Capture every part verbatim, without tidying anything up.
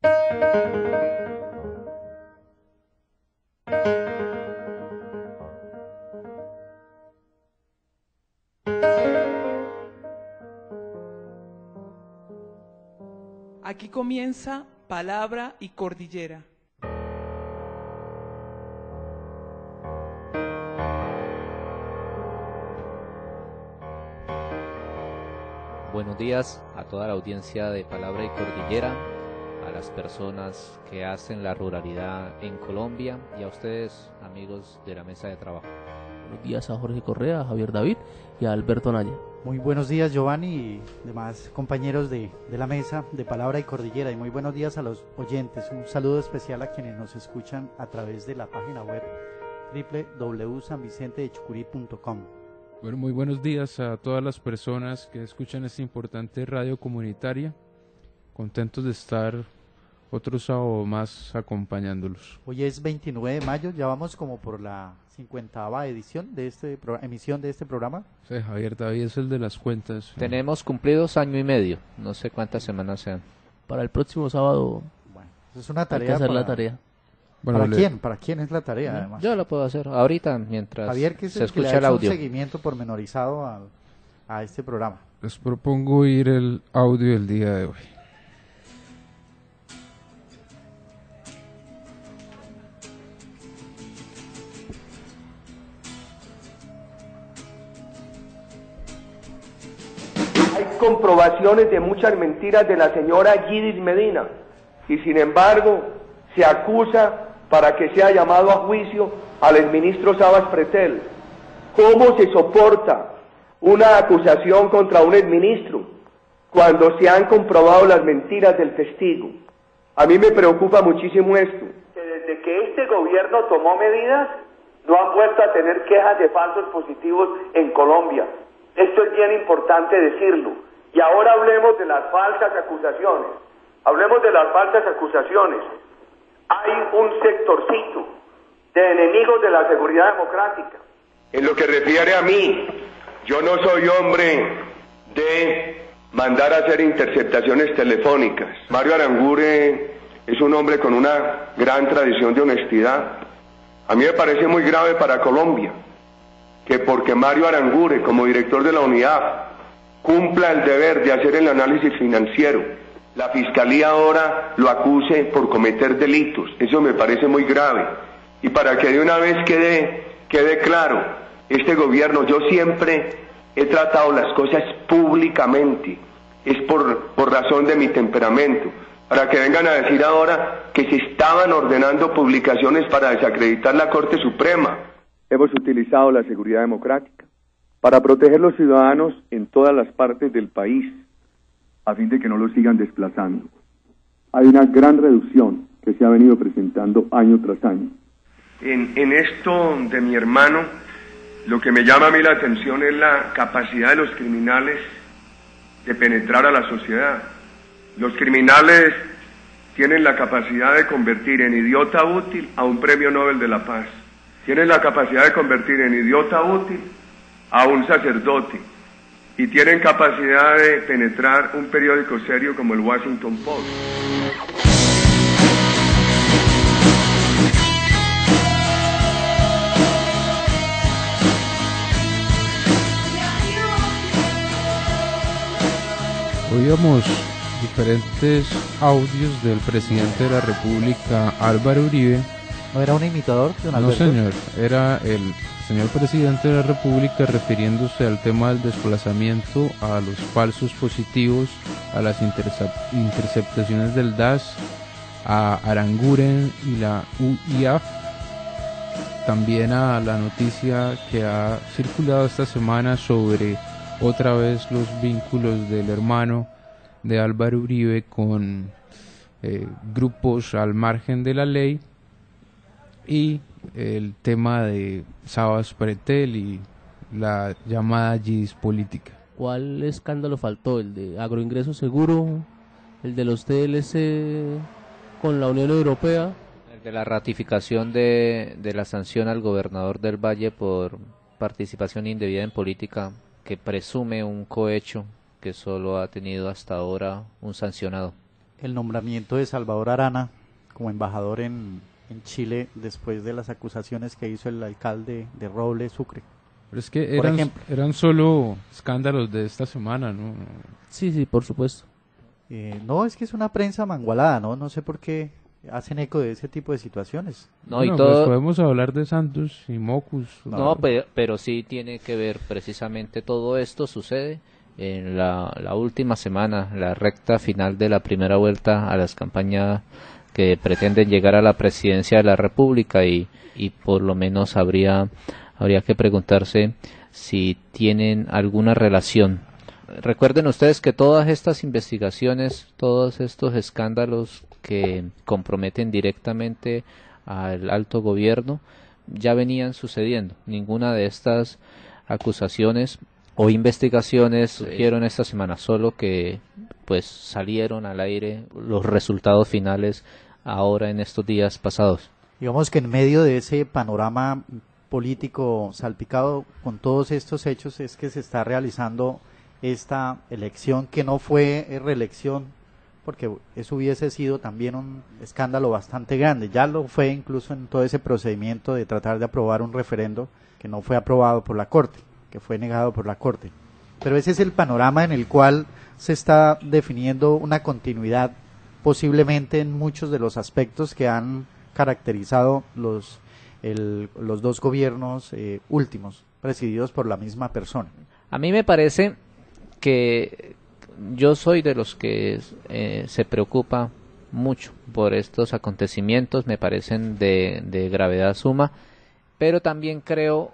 Aquí comienza Palabra y Cordillera. Buenos días a toda la audiencia de Palabra y Cordillera, a las personas que hacen la ruralidad en Colombia y a ustedes, amigos de la mesa de trabajo. Buenos días a Jorge Correa, a Javier David y a Alberto Naya. Muy buenos días, Giovanni y demás compañeros de, de la mesa de Palabra y Cordillera, y muy buenos días a los oyentes. Un saludo especial a quienes nos escuchan a través de la página web doble u doble u doble u punto san vicente de chucurí punto com. Bueno, muy buenos días a todas las personas que escuchan esta importante radio comunitaria. Contentos de estar otro sábado más acompañándolos. Hoy es veintinueve de mayo, ya vamos como por la cincuentava edición de este pro, emisión de este programa. Sí, Javier David es el de las cuentas. Tenemos cumplidos año y medio, no sé cuántas semanas sean. Para el próximo sábado, bueno, es una tarea. Hay que hacer para, la tarea. Bueno, ¿Para le... quién? ¿Para quién es la tarea, además? Yo la puedo hacer ahorita, mientras Javier, que es se el escucha que le el ha hecho audio. un seguimiento pormenorizado a, a este programa. Les propongo oír el audio del día de hoy. Comprobaciones de muchas mentiras de la señora Gidis Medina, y sin embargo se acusa para que sea llamado a juicio al exministro Sabas Pretel. ¿Cómo se soporta una acusación contra un exministro cuando se han comprobado las mentiras del testigo? A mí me preocupa muchísimo esto, que desde que este gobierno tomó medidas no han vuelto a tener quejas de falsos positivos en Colombia. Esto es bien importante decirlo. Y ahora hablemos de las falsas acusaciones. Hablemos de las falsas acusaciones. Hay un sectorcito de enemigos de la seguridad democrática. En lo que refiere a mí, yo no soy hombre de mandar a hacer interceptaciones telefónicas. Mario Arangure es un hombre con una gran tradición de honestidad. A mí me parece muy grave para Colombia que porque Mario Arangure, como director de la unidad, cumpla el deber de hacer el análisis financiero, la fiscalía ahora lo acuse por cometer delitos. Eso me parece muy grave. Y para que de una vez quede, quede claro, este gobierno, yo siempre he tratado las cosas públicamente, es por, por razón de mi temperamento, para que vengan a decir ahora que se estaban ordenando publicaciones para desacreditar la Corte Suprema. Hemos utilizado la seguridad democrática para proteger los ciudadanos en todas las partes del país, a fin de que no los sigan desplazando. Hay una gran reducción que se ha venido presentando año tras año. En, en esto de mi hermano, lo que me llama a mí la atención es la capacidad de los criminales de penetrar a la sociedad. Los criminales tienen la capacidad de convertir en idiota útil a un premio Nobel de la Paz. Tienen la capacidad de convertir en idiota útil a un sacerdote, y tienen capacidad de penetrar un periódico serio como el Washington Post. Oíamos diferentes audios del presidente de la República, Álvaro Uribe. ¿No era un imitador, don Alberto? No, señor, era el señor presidente de la República refiriéndose al tema del desplazamiento, a los falsos positivos, a las interceptaciones del D A S, a Aranguren y la U I A F, también a la noticia que ha circulado esta semana sobre otra vez los vínculos del hermano de Álvaro Uribe con eh, grupos al margen de la ley, y el tema de Sabas Pretel y la llamada Gidis política. ¿Cuál escándalo faltó? ¿El de agroingreso seguro? ¿El de los T L C con la Unión Europea? El de la ratificación de, de la sanción al gobernador del Valle por participación indebida en política, que presume un cohecho que solo ha tenido hasta ahora un sancionado. el nombramiento de Salvador Arana como embajador en, en Chile después de las acusaciones que hizo el alcalde de Roble, Sucre. Pero es que Por eran, ejemplo. eran solo escándalos de esta semana, ¿no? Sí, sí, por supuesto. Eh, no, es que es una prensa mangualada, ¿no? No sé por qué hacen eco de ese tipo de situaciones. No, Bueno, y pues todo, podemos hablar de Santos y Mocus. no, pero, pero sí tiene que ver precisamente todo esto sucede en la, la última semana, la recta final de la primera vuelta a las campañas que pretenden llegar a la presidencia de la República y, y por lo menos habría habría que preguntarse si tienen alguna relación. Recuerden ustedes que todas estas investigaciones, todos estos escándalos que comprometen directamente al alto gobierno ya venían sucediendo. Ninguna de estas acusaciones o investigaciones surgieron esta semana, solo que pues salieron al aire los resultados finales ahora en estos días pasados. Digamos que en medio de ese panorama político salpicado con todos estos hechos es que se está realizando esta elección que no fue reelección, porque eso hubiese sido también un escándalo bastante grande. Ya lo fue incluso en todo ese procedimiento de tratar de aprobar un referendo que no fue aprobado por la Corte, que fue negado por la Corte. Pero ese es el panorama en el cual se está definiendo una continuidad posiblemente en muchos de los aspectos que han caracterizado los, el, los dos gobiernos eh, últimos, presididos por la misma persona. A mí me parece que yo soy de los que eh, se preocupa mucho por estos acontecimientos, me parecen de, de gravedad suma, pero también creo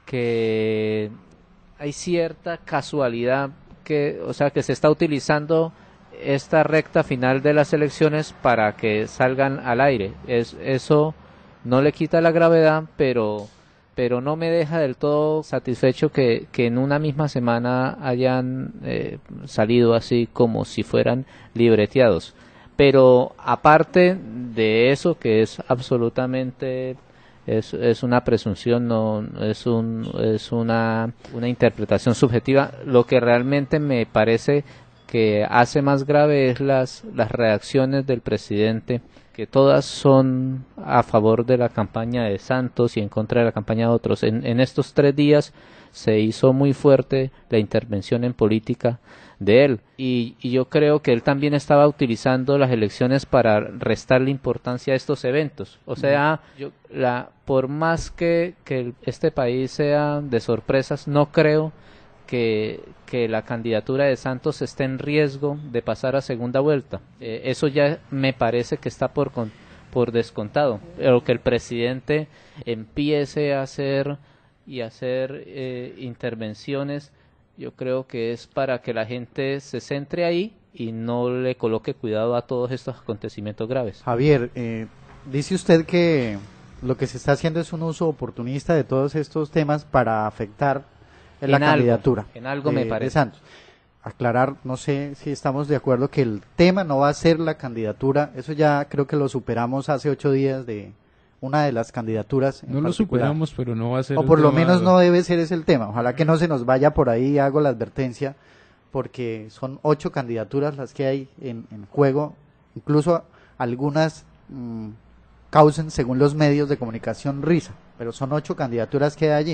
que hay cierta casualidad que, o sea, que se está utilizando esta recta final de las elecciones para que salgan al aire. Es, eso no le quita la gravedad, pero pero no me deja del todo satisfecho que, que en una misma semana hayan eh, salido así como si fueran libreteados. Pero aparte de eso, que es absolutamente es, es una presunción, no es un es una una interpretación subjetiva, lo que realmente me parece que hace más grave es las las reacciones del presidente, que todas son a favor de la campaña de Santos y en contra de la campaña de otros. En, en estos tres días se hizo muy fuerte la intervención en política de él y, y yo creo que él también estaba utilizando las elecciones para restarle importancia a estos eventos. O sea, yo, la, por más que, que este país sea de sorpresas, no creo Que, que la candidatura de Santos esté en riesgo de pasar a segunda vuelta. Eh, eso ya me parece que está por, con, por descontado. Pero que el presidente empiece a hacer y hacer eh, intervenciones, yo creo que es para que la gente se centre ahí y no le coloque cuidado a todos estos acontecimientos graves. Javier, eh, dice usted que lo que se está haciendo es un uso oportunista de todos estos temas para afectar en la En algo, candidatura en algo de, me parece. de Santos. Aclarar, no sé si estamos de acuerdo que el tema no va a ser la candidatura, eso ya creo que lo superamos hace ocho días de una de las candidaturas. No lo superamos, pero no va a ser. O por lo menos no debe ser ese el tema. Ojalá que no se nos vaya por ahí, hago la advertencia, porque son ocho candidaturas las que hay en, en juego, incluso algunas mmm, causen, según los medios de comunicación, risa, pero son ocho candidaturas que hay allí.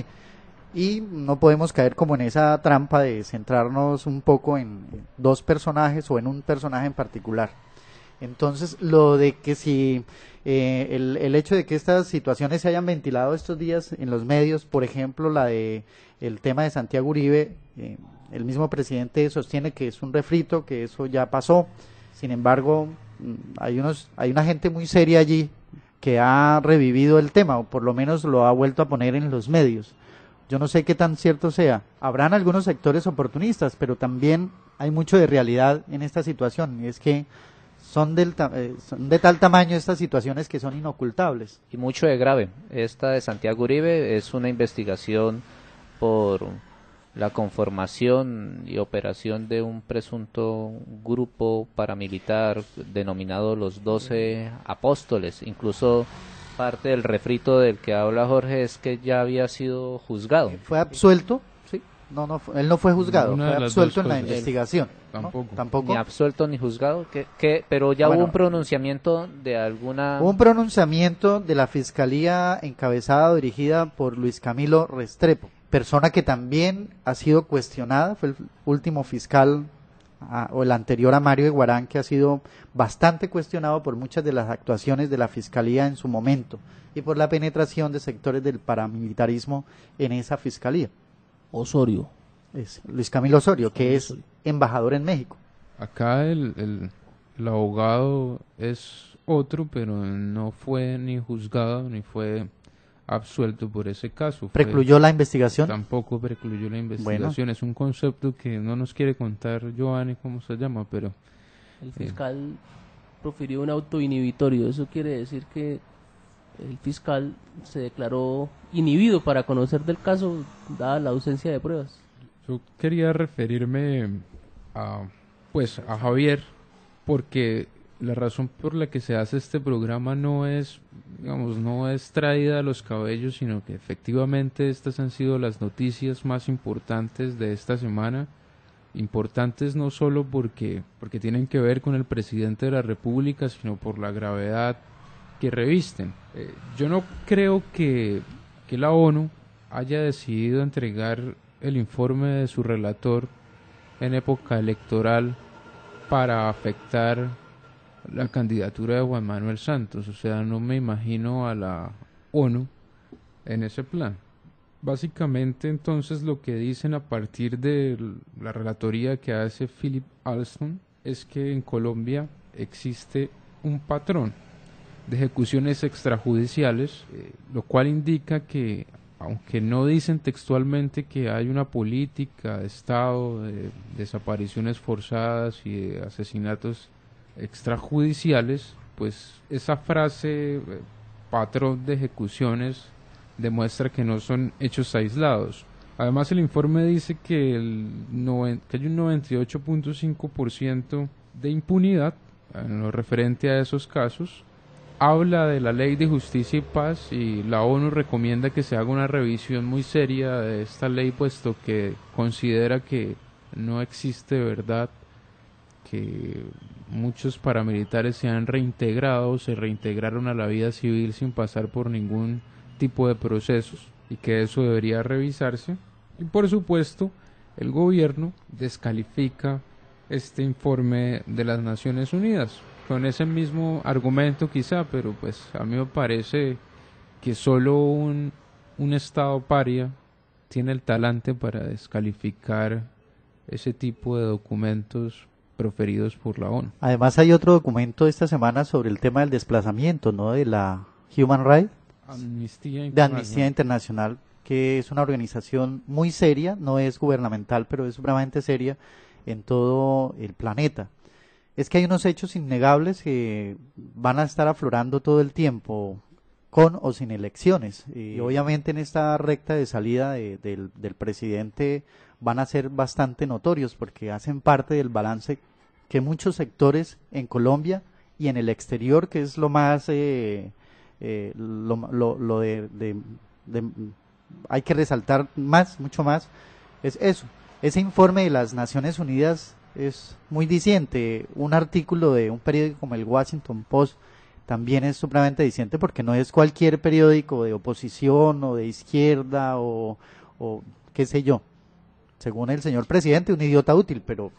Y no podemos caer como en esa trampa de centrarnos un poco en dos personajes o en un personaje en particular. Entonces, lo de que si eh, el, el hecho de que estas situaciones se hayan ventilado estos días en los medios, por ejemplo, la de el tema de Santiago Uribe, eh, el mismo presidente sostiene que es un refrito, que eso ya pasó. Sin embargo, hay unos, hay una gente muy seria allí que ha revivido el tema, o por lo menos lo ha vuelto a poner en los medios. Yo no sé qué tan cierto sea. Habrán algunos sectores oportunistas, pero también hay mucho de realidad en esta situación, y es que son, del ta eh, son de tal tamaño estas situaciones que son inocultables. Y mucho de grave. Esta de Santiago Uribe es una investigación por la conformación y operación de un presunto grupo paramilitar denominado los Doce Apóstoles. Incluso parte del refrito del que habla Jorge es que ya había sido juzgado. Fue absuelto, sí, No, no, fu- él no fue juzgado, Ninguna fue de las absuelto dos en la cosas. investigación. ¿no? Tampoco. Tampoco. Ni absuelto ni juzgado, que, que, pero ya Bueno. hubo un pronunciamiento de alguna... Hubo un pronunciamiento de la fiscalía encabezada o dirigida por Luis Camilo Restrepo, persona que también ha sido cuestionada, fue el último fiscal ah, o el anterior a Mario Iguarán, que ha sido bastante cuestionado por muchas de las actuaciones de la fiscalía en su momento y por la penetración de sectores del paramilitarismo en esa fiscalía. Osorio. Es Luis Camilo Osorio, que es Osorio. embajador en México. Acá el, el, el abogado es otro, pero no fue ni juzgado ni fue absuelto por ese caso. Fue- ¿Precluyó la investigación? Tampoco precluyó la investigación. Es un concepto que no nos quiere contar Giovanni cómo se llama, pero El fiscal profirió un auto inhibitorio. Eso quiere decir que el fiscal se declaró inhibido para conocer del caso, dada la ausencia de pruebas. yo quería referirme a, pues, a Javier, porque la razón por la que se hace este programa no es, digamos, no es traída a los cabellos, sino que efectivamente estas han sido las noticias más importantes de esta semana. Importantes no solo porque, porque tienen que ver con el presidente de la República, sino por la gravedad que revisten. Eh, yo no creo que, que la ONU haya decidido entregar el informe de su relator en época electoral para afectar la candidatura de Juan Manuel Santos. O sea, no me imagino a la ONU en ese plan. Básicamente, entonces, lo que dicen a partir de la relatoría que hace Philip Alston es que en Colombia existe un patrón de ejecuciones extrajudiciales, eh, lo cual indica que, aunque no dicen textualmente que hay una política de Estado de desapariciones forzadas y de asesinatos extrajudiciales, pues esa frase, eh, patrón de ejecuciones, demuestra que no son hechos aislados. Además, el informe dice que, el noven- que hay un noventa y ocho punto cinco por ciento de impunidad en lo referente a esos casos. Habla de la Ley de Justicia y Paz y la ONU recomienda que se haga una revisión muy seria de esta ley, puesto que considera que no existe verdad, que muchos paramilitares se han reintegrado, se reintegraron a la vida civil sin pasar por ningún tipo de procesos y que eso debería revisarse. Y por supuesto, el gobierno descalifica este informe de las Naciones Unidas con ese mismo argumento quizá, pero pues a mí me parece que solo un, un Estado paria tiene el talante para descalificar ese tipo de documentos proferidos por la ONU. Además hay otro documento esta semana sobre el tema del desplazamiento, ¿no? De la Human Rights, Amnistía de Internacional. Amnistía Internacional, que es una organización muy seria, no es gubernamental, pero es supremamente seria en todo el planeta. Es que hay unos hechos innegables que van a estar aflorando todo el tiempo, con o sin elecciones. Y obviamente en esta recta de salida de- del, del presidente van a ser bastante notorios porque hacen parte del balance que muchos sectores en Colombia y en el exterior, que es lo más, eh, eh, lo, lo- lo de, de- de- hay que resaltar más, mucho más, es eso. Ese informe de las Naciones Unidas es muy diciente. Un artículo de un periódico como el Washington Post también es supremamente diciente porque no es cualquier periódico de oposición o de izquierda o, o qué sé yo. Según el señor presidente, un idiota útil, pero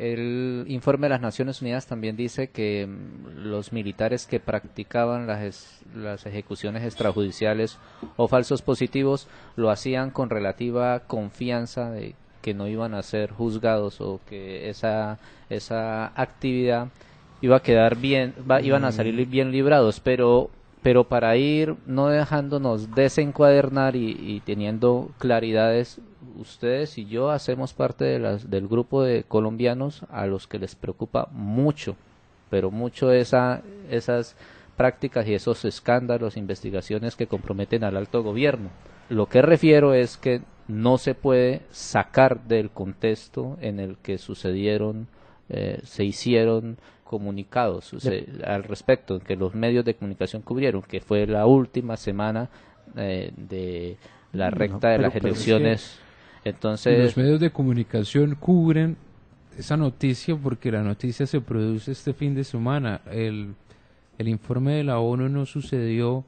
El informe de las Naciones Unidas también dice que mm, los militares que practicaban las, es- las ejecuciones extrajudiciales o falsos positivos lo hacían con relativa confianza de que no iban a ser juzgados o que esa, esa actividad iba a quedar bien, va- iban a salir bien librados, pero pero para ir no dejándonos desencuadernar y, y teniendo claridades, ustedes y yo hacemos parte de las, del grupo de colombianos a los que les preocupa mucho, pero mucho esa, esas prácticas y esos escándalos, investigaciones que comprometen al alto gobierno. Lo que refiero es que no se puede sacar del contexto en el que sucedieron, eh, se hicieron comunicados o sea, al respecto, que los medios de comunicación cubrieron, que fue la última semana eh, de la recta No, de pero- las pero es elecciones Entonces, y los medios de comunicación cubren esa noticia porque la noticia se produce este fin de semana. El, el informe de la ONU no sucedió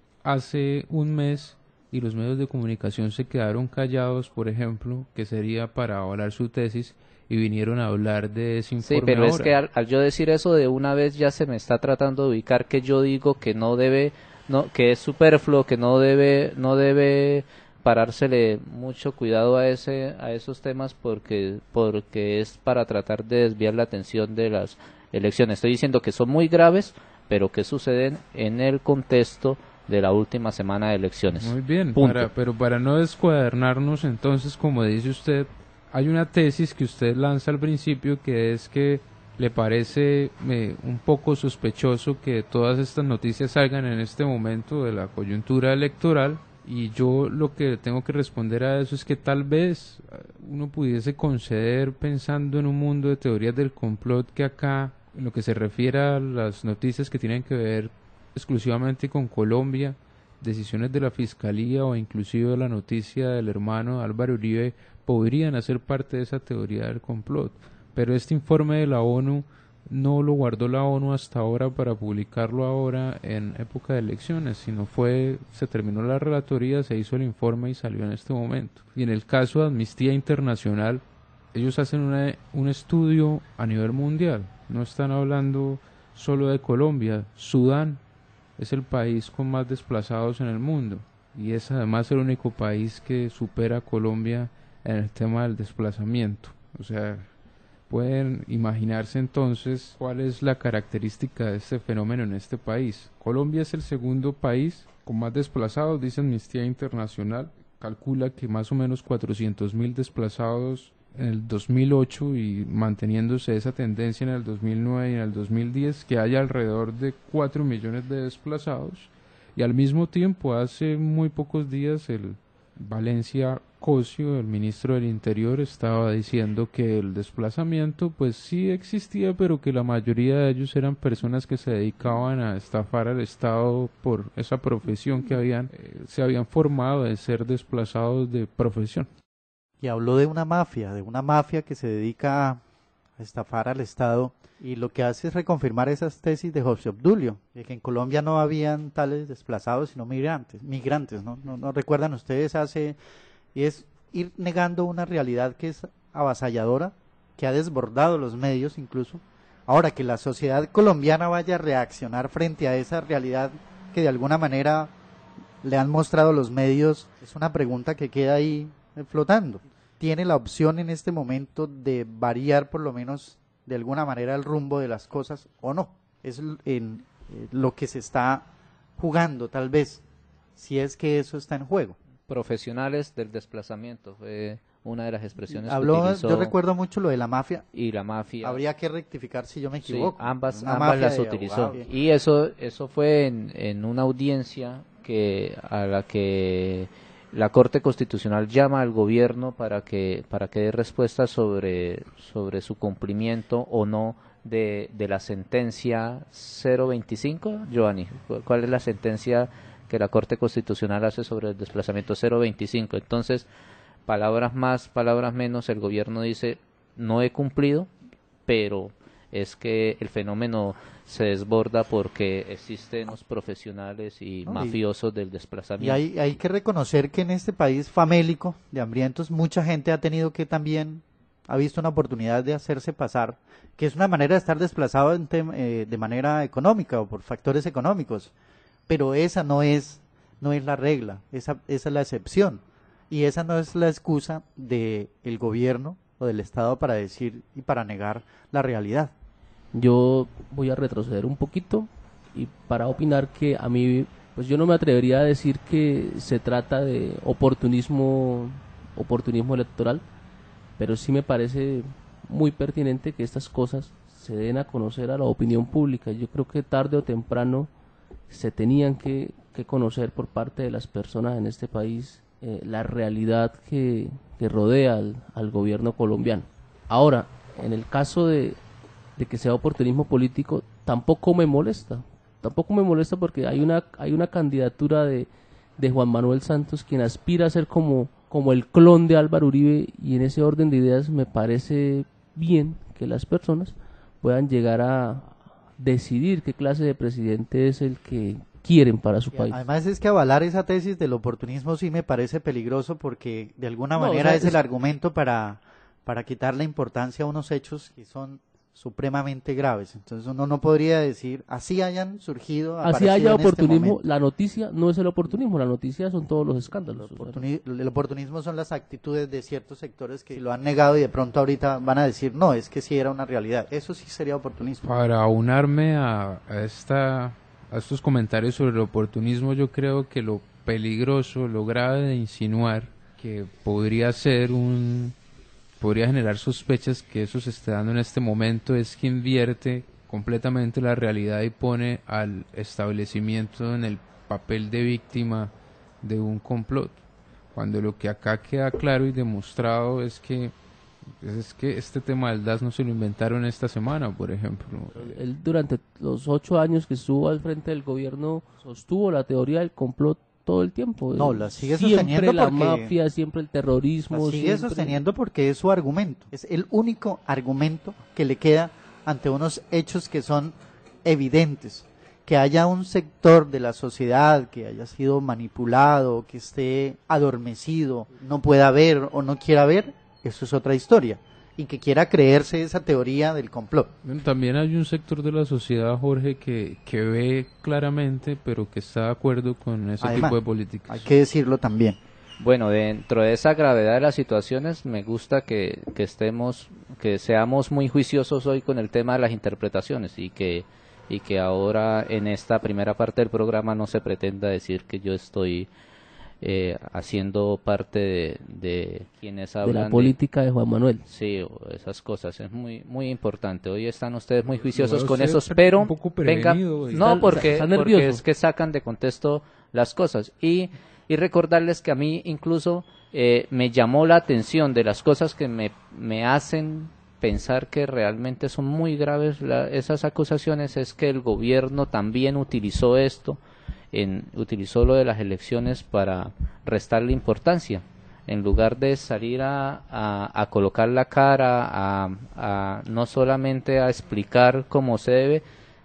hace un mes y los medios de comunicación se quedaron callados, por ejemplo, que sería para avalar su tesis, y vinieron a hablar de ese informe. Sí, pero ahora. es que al, al yo decir eso de una vez ya se me está tratando de ubicar que yo digo que no debe, no, que es superfluo, que no debe, no debe parársele mucho cuidado a ese, a esos temas porque, porque es para tratar de desviar la atención de las elecciones. Estoy diciendo que son muy graves, pero que suceden en el contexto de la última semana de elecciones. Muy bien, Punto. para, pero para no descuadernarnos, entonces, como dice usted, hay una tesis que usted lanza al principio que es que le parece eh, un poco sospechoso que todas estas noticias salgan en este momento de la coyuntura electoral, y yo lo que tengo que responder a eso es que tal vez uno pudiese conceder, pensando en un mundo de teorías del complot, que acá, en lo que se refiere a las noticias que tienen que ver exclusivamente con Colombia, decisiones de la Fiscalía o inclusive la noticia del hermano Álvaro Uribe podrían hacer parte de esa teoría del complot. Pero este informe de la ONU no lo guardó la ONU hasta ahora para publicarlo ahora en época de elecciones, sino fue, se terminó la relatoría, se hizo el informe y salió en este momento. Y en el caso de Amnistía Internacional, ellos hacen una, un estudio a nivel mundial, no están hablando solo de Colombia. Sudán es el país con más desplazados en el mundo y es además el único país que supera a Colombia en el tema del desplazamiento. O sea, pueden imaginarse entonces cuál es la característica de este fenómeno en este país. Colombia es el segundo país con más desplazados, dice Amnistía Internacional, calcula que más o menos cuatrocientos mil desplazados en el dos mil ocho y manteniéndose esa tendencia en el dos mil nueve y en el dos mil diez, que haya alrededor de cuatro millones de desplazados, y al mismo tiempo hace muy pocos días el Valencia Cosio, el ministro del Interior, estaba diciendo que el desplazamiento pues sí existía, pero que la mayoría de ellos eran personas que se dedicaban a estafar al Estado por esa profesión que habían eh, se habían formado de ser desplazados de profesión. Y habló de una mafia, de una mafia que se dedica a estafar al Estado, y lo que hace es reconfirmar esas tesis de José Obdulio, de que en Colombia no habían tales desplazados sino migrantes, migrantes, ¿no? ¿No, no recuerdan ustedes? Hace, y es ir negando una realidad que es avasalladora, que ha desbordado los medios incluso. Ahora, que la sociedad colombiana vaya a reaccionar frente a esa realidad que de alguna manera le han mostrado los medios, es una pregunta que queda ahí flotando. Tiene la opción en este momento de variar por lo menos de alguna manera el rumbo de las cosas o no. Es en eh, lo que se está jugando tal vez, si es que eso está en juego. Profesionales del desplazamiento fue una de las expresiones Habló, que utilizó. yo recuerdo mucho lo de la mafia. Y la mafia. Habría que rectificar si yo me equivoco. Sí, ambas, Una ambas mafia las de utilizó. abogados. Y eso, eso fue en, en una audiencia que a la que la Corte Constitucional llama al gobierno para que para que dé respuesta sobre sobre su cumplimiento o no de, de la sentencia cero veinticinco. Giovanni, ¿cuál es la sentencia que la Corte Constitucional hace sobre el desplazamiento? Cero veinticinco. Entonces, palabras más, palabras menos, el gobierno dice, no he cumplido, pero es que el fenómeno se desborda porque existen los profesionales y no, mafiosos y, del desplazamiento. Y hay, hay que reconocer que en este país famélico de hambrientos mucha gente ha tenido que también, ha visto una oportunidad de hacerse pasar, que es una manera de estar desplazado en eh, de manera económica o por factores económicos, pero esa no es, no es la regla, esa, esa es la excepción, y esa no es la excusa del gobierno o del Estado para decir y para negar la realidad. Yo voy a retroceder un poquito y para opinar que a mí, pues yo no me atrevería a decir que se trata de oportunismo, oportunismo electoral, pero sí me parece muy pertinente que estas cosas se den a conocer a la opinión pública. Yo creo que tarde o temprano se tenían que, que conocer por parte de las personas en este país eh, la realidad que, que rodea al, al gobierno colombiano. Ahora, en el caso de de que sea oportunismo político, tampoco me molesta, tampoco me molesta porque hay una hay una candidatura de, de Juan Manuel Santos, quien aspira a ser como, como el clon de Álvaro Uribe, y en ese orden de ideas me parece bien que las personas puedan llegar a decidir qué clase de presidente es el que quieren para su Y país. además es que avalar esa tesis del oportunismo sí me parece peligroso porque de alguna No, manera o sea, es es- el argumento para, para quitarle importancia a unos hechos que son supremamente graves. Entonces uno no podría decir, así hayan surgido, Así aparecido haya en este oportunismo, momento. la noticia no es el oportunismo, la noticia son todos los escándalos. El, o sea, oportuni- el oportunismo son las actitudes de ciertos sectores que lo han negado y de pronto ahorita van a decir, no, es que sí era una realidad. Eso sí sería oportunismo. Para aunarme a, a esta a estos comentarios sobre el oportunismo, yo creo que lo peligroso, lo grave de insinuar que podría ser un podría generar sospechas que eso se esté dando en este momento es que invierte completamente la realidad y pone al establecimiento en el papel de víctima de un complot, cuando lo que acá queda claro y demostrado es que es que este tema del D A S no se lo inventaron esta semana, por ejemplo. Él durante los ocho años que estuvo al frente del gobierno sostuvo la teoría del complot todo el tiempo. No, la sigue siempre sosteniendo la porque- mafia, siempre el terrorismo. La sigue siempre- sosteniendo porque es su argumento. Es el único argumento que le queda ante unos hechos que son evidentes. Que haya un sector de la sociedad que haya sido manipulado, que esté adormecido, no pueda ver o no quiera ver, eso es otra historia. Y que quiera creerse esa teoría del complot. Bueno, también hay un sector de la sociedad, Jorge, que, que ve claramente, pero que está de acuerdo con ese Además, tipo de políticas. Hay que decirlo también. Bueno, dentro de esa gravedad de las situaciones, me gusta que, que estemos, que seamos muy juiciosos hoy con el tema de las interpretaciones y que, y que ahora en esta primera parte del programa no se pretenda decir que yo estoy eh, haciendo parte de, de quienes de hablan la política de Juan Manuel. Sí, o esas cosas, es muy muy importante. Hoy están ustedes muy juiciosos veo con usted esos, un pero poco venga, prevenido y- no, Está- porque, está porque nervioso. es que sacan de contexto las cosas. Y, y recordarles que a mí incluso eh, me llamó la atención de las cosas que me, me hacen pensar que realmente son muy graves la- esas acusaciones, es que el gobierno también utilizó esto, en, utilizó lo de las elecciones para restarle importancia. En lugar de salir a, a, a colocar la cara, a, a no solamente a explicar cómo se debe,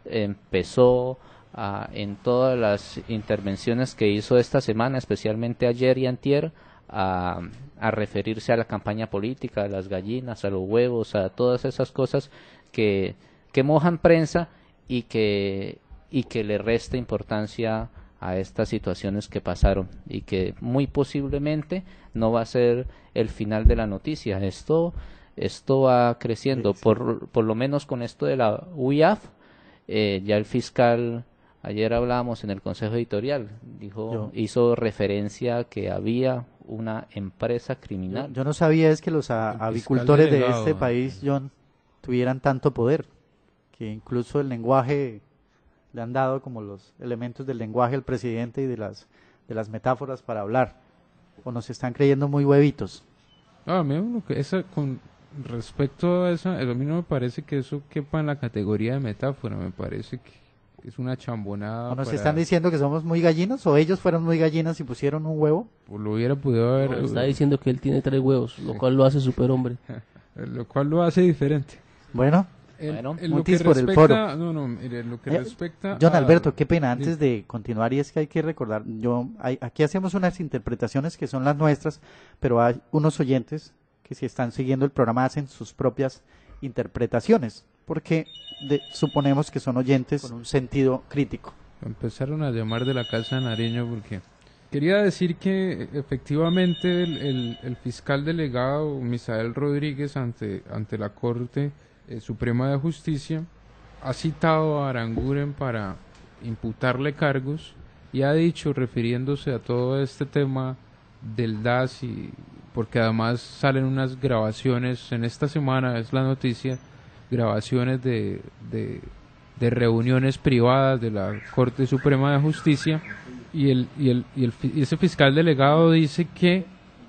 empezó a, en todas las intervenciones que hizo esta semana, especialmente ayer y antier, a, a referirse a la campaña política, a las gallinas, a los huevos, a todas esas cosas que, que mojan prensa y que, y que le resta importancia a estas situaciones que pasaron y que muy posiblemente no va a ser el final de la noticia. Esto esto va creciendo, Sí, sí. por por lo menos con esto de la U I A F, eh, ya el fiscal, ayer hablábamos en el consejo editorial, dijo Yo- hizo referencia a que había una empresa Yo, criminal. yo no sabía es que los a- El fiscal avicultores de delegado, este ¿no? país, John, tuvieran tanto poder, que incluso el lenguaje le han dado como los elementos del lenguaje al presidente y de las de las metáforas para hablar, o nos están creyendo muy huevitos. Ah, a mí lo que esa, con respecto a eso, a mí no me parece que eso quepa en la categoría de metáfora, me parece que es una chambonada. ¿O nos para- están diciendo que somos muy gallinos, o ellos fueron muy gallinas y pusieron un huevo? o lo hubiera podido haber, No, está diciendo que él tiene tres huevos, lo cual lo hace superhombre. eh, lo cual lo hace diferente. Bueno, En- Bueno, en lo que mutis por el respecta, foro. no, no, mire, en lo que Eh, respecta John a- Alberto, qué pena, Dime. antes de continuar, y es que hay que recordar, yo hay- aquí hacemos unas interpretaciones que son las nuestras, pero hay unos oyentes que si están siguiendo el programa hacen sus propias interpretaciones, porque de- suponemos que son oyentes con un sentido crítico. Empezaron a llamar de la Casa de Nariño porque quería decir que efectivamente el, el- el fiscal delegado Misael Rodríguez ante, ante la Corte eh, Suprema de Justicia ha citado a Aranguren para imputarle cargos y ha dicho, refiriéndose a todo este tema del D A S, y porque además salen unas grabaciones en esta semana, es la noticia, grabaciones de, de, de reuniones privadas de la Corte Suprema de Justicia, y, el, y, el, y, el, fi- y ese fiscal delegado dice que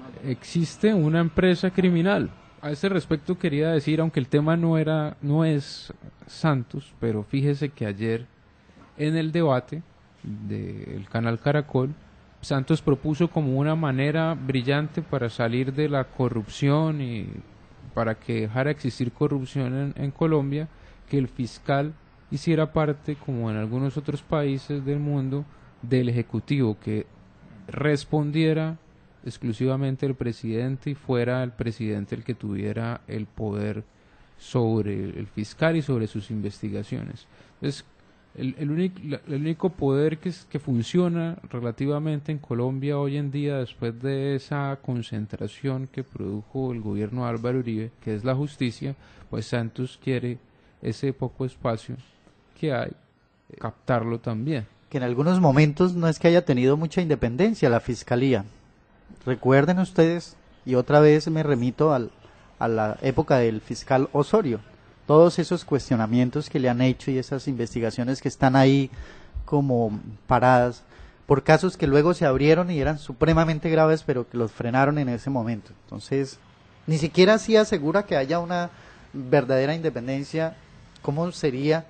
existe una empresa criminal. A ese respecto quería decir, aunque el tema no era no es Santos, pero fíjese que ayer en el debate del canal Caracol Santos propuso como una manera brillante para salir de la corrupción y para que dejara de existir corrupción en, en Colombia, que el fiscal hiciera parte, como en algunos otros países del mundo, del Ejecutivo, que respondiera exclusivamente el presidente y fuera el presidente el que tuviera el poder sobre el fiscal y sobre sus investigaciones. Entonces, el, el, único, el único poder que, que funciona relativamente en Colombia hoy en día, después de esa concentración que produjo el gobierno de Álvaro Uribe, que es la justicia, pues Santos quiere ese poco espacio que hay, captarlo también. Que en algunos momentos no es que haya tenido mucha independencia la fiscalía. Recuerden ustedes, y otra vez me remito al, a la época del fiscal Osorio, todos esos cuestionamientos que le han hecho y esas investigaciones que están ahí como paradas por casos que luego se abrieron y eran supremamente graves, pero que los frenaron en ese momento. Entonces, ni siquiera así asegura que haya una verdadera independencia. ¿Cómo sería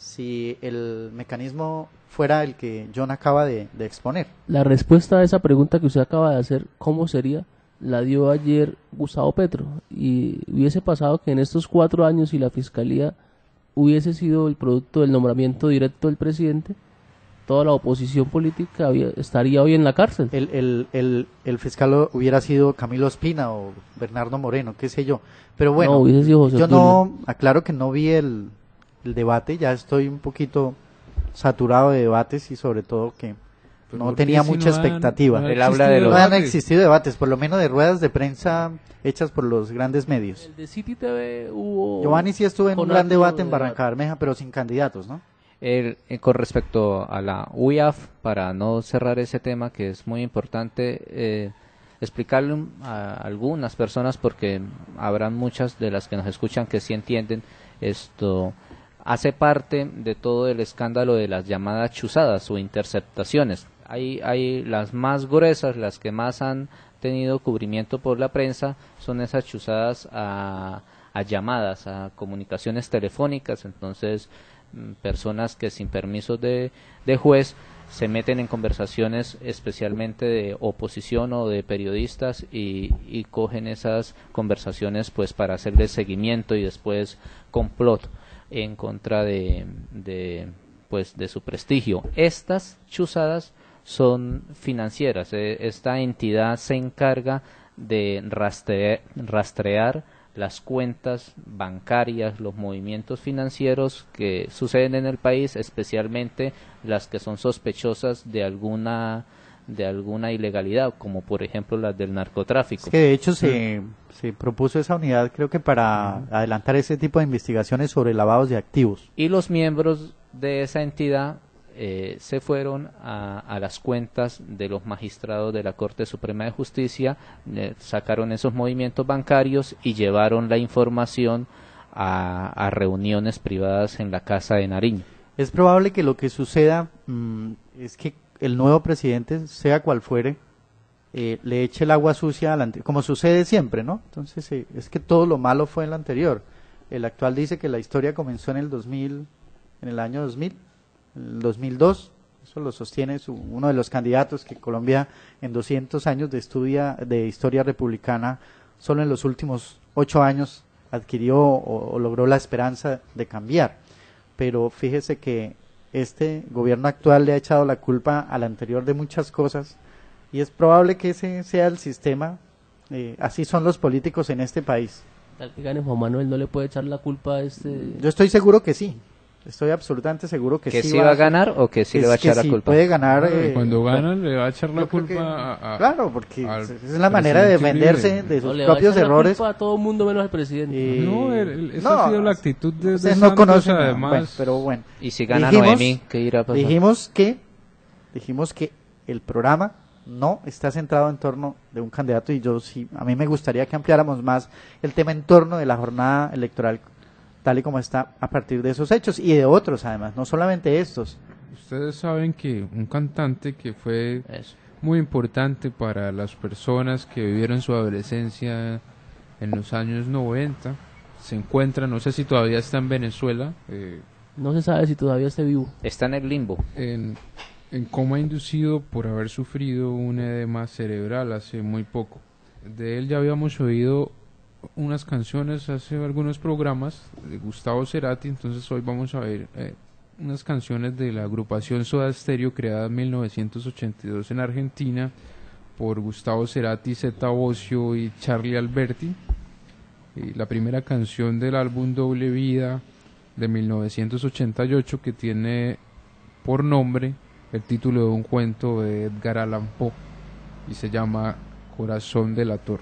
si el mecanismo fuera el que John acaba de, de exponer? La respuesta a esa pregunta que usted acaba de hacer, ¿cómo sería?, la dio ayer Gustavo Petro, y hubiese pasado que en estos cuatro años si la fiscalía hubiese sido el producto del nombramiento directo del presidente, toda la oposición política había, estaría hoy en la cárcel. El, el, el, el fiscal hubiera sido Camilo Espina o Bernardo Moreno, qué sé yo. Pero bueno, no, hubiese sido José yo Tulio. no, aclaro que no vi el, el debate, ya estoy un poquito saturado de debates y sobre todo que Pues no tenía si mucha no han- expectativa. no ha Él habla de No los- han debates. existido debates, por lo menos de ruedas de prensa hechas por los grandes medios. El de City T V hubo... Giovanni sí estuvo en un con gran harto debate en debate. Barranca Bermeja, pero sin candidatos, ¿no? El, eh, con respecto a la U I A F, para no cerrar ese tema que es muy importante, eh, explicarle un- a algunas personas, porque habrán muchas de las que nos escuchan que sí entienden esto, hace parte de todo el escándalo de las llamadas chuzadas o interceptaciones. Hay, hay las más gruesas, las que más han tenido cubrimiento por la prensa, son esas chuzadas a, a llamadas, a comunicaciones telefónicas. Entonces, mm, personas que sin permiso de, de juez se meten en conversaciones especialmente de oposición o de periodistas y, y cogen esas conversaciones pues para hacerle seguimiento y después complot en contra de, de pues de su prestigio. Estas chuzadas son financieras. Eh, esta entidad se encarga de rastre- rastrear las cuentas bancarias, los movimientos financieros que suceden en el país, especialmente las que son sospechosas de alguna de alguna ilegalidad, como por ejemplo las del narcotráfico. Es que de hecho se, se propuso esa unidad, creo que para adelantar ese tipo de investigaciones sobre lavados de activos. Y los miembros de esa entidad eh, se fueron a, a las cuentas de los magistrados de la Corte Suprema de Justicia, eh, sacaron esos movimientos bancarios y llevaron la información a, a reuniones privadas en la Casa de Nariño. Es probable que lo que suceda mm, es que el nuevo presidente, sea cual fuere, eh, le eche el agua sucia al ante- como sucede siempre, ¿no? Entonces eh, es que todo lo malo fue en el anterior. El actual dice que la historia comenzó en el dos mil, en el año dos mil, en el dos mil dos. Eso lo sostiene su- uno de los candidatos que Colombia en doscientos años de estudia de historia republicana solo en los últimos ocho años adquirió o, o logró la esperanza de cambiar. Pero fíjese que este gobierno actual le ha echado la culpa al anterior de muchas cosas y es probable que ese sea el sistema. Eh, así son los políticos en este país. Tal que gane Juan Manuel, no le puede echar la culpa a este... Yo estoy seguro que sí, estoy absolutamente seguro que, ¿Que sí sí va a ganar o que sí que le va a sí- que echar la sí culpa? puede ganar. Claro, y eh, cuando bueno, ganan le va a echar la yo creo culpa que- a, a- claro, porque al esa es la manera de presidente defenderse Uribe. de No, sus le va a propios echar la errores. culpa a todo el mundo menos al presidente. Eh, No, el- el- esa no, ha sido la actitud de, de Ustedes no Santos, conocen, nada. además. Bueno, pero bueno. Y si gana Dijimos- Noemí, ¿qué irá a pasar? Dijimos que, dijimos que el programa no está centrado en torno de un candidato y yo sí, a mí me gustaría que ampliáramos más el tema en torno de la jornada electoral tal y como está a partir de esos hechos y de otros además, no solamente estos. Ustedes saben que un cantante que fue Eso. muy importante para las personas que vivieron su adolescencia en los años noventa se encuentra, no sé si todavía está en Venezuela, eh, No se sabe si todavía esté vivo. Está en el limbo. en, en coma inducido por haber sufrido un edema cerebral hace muy poco. De él ya habíamos oído unas canciones hace algunos programas de Gustavo Cerati, entonces hoy vamos a ver eh, unas canciones de la agrupación Soda Stereo, creada en mil novecientos ochenta y dos en Argentina por Gustavo Cerati, Zeta Bosio y Charlie Alberti. Y la primera canción del álbum Doble Vida de mil novecientos ochenta y ocho, que tiene por nombre el título de un cuento de Edgar Allan Poe y se llama Corazón delator.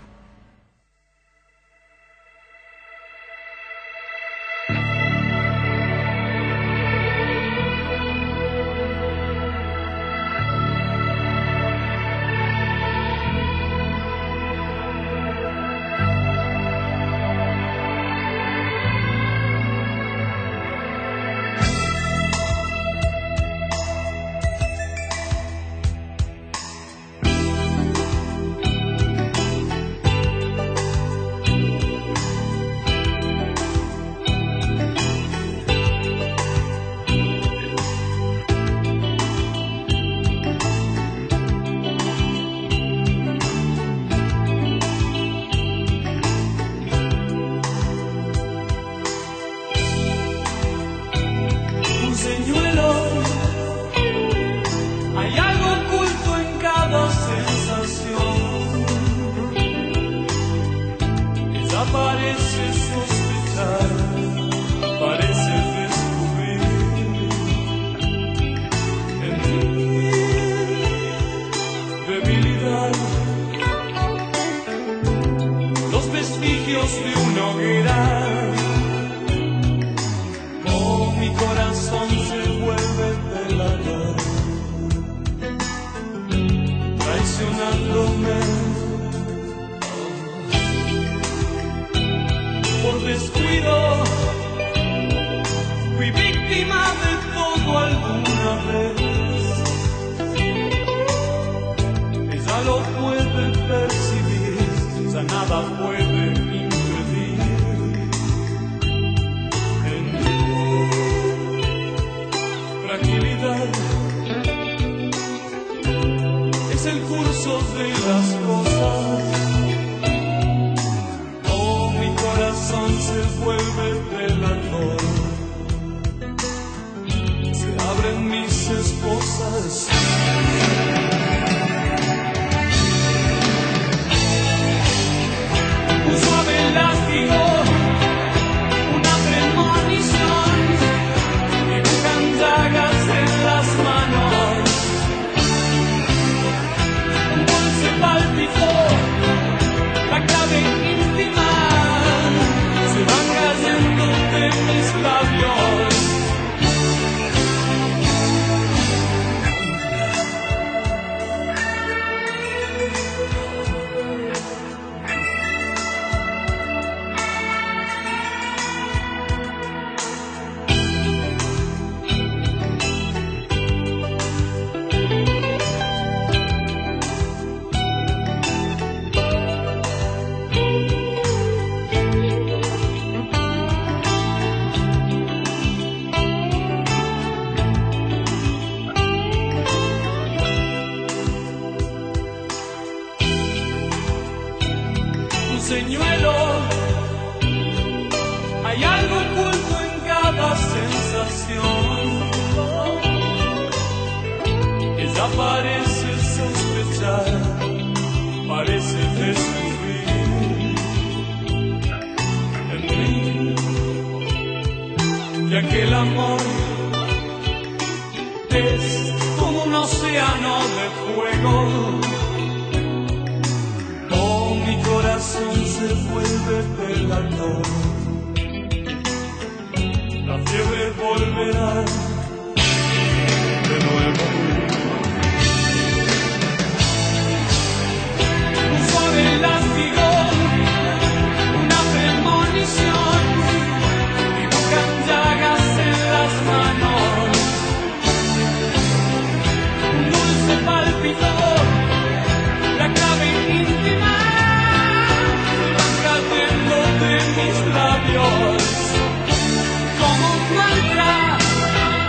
Como un mantra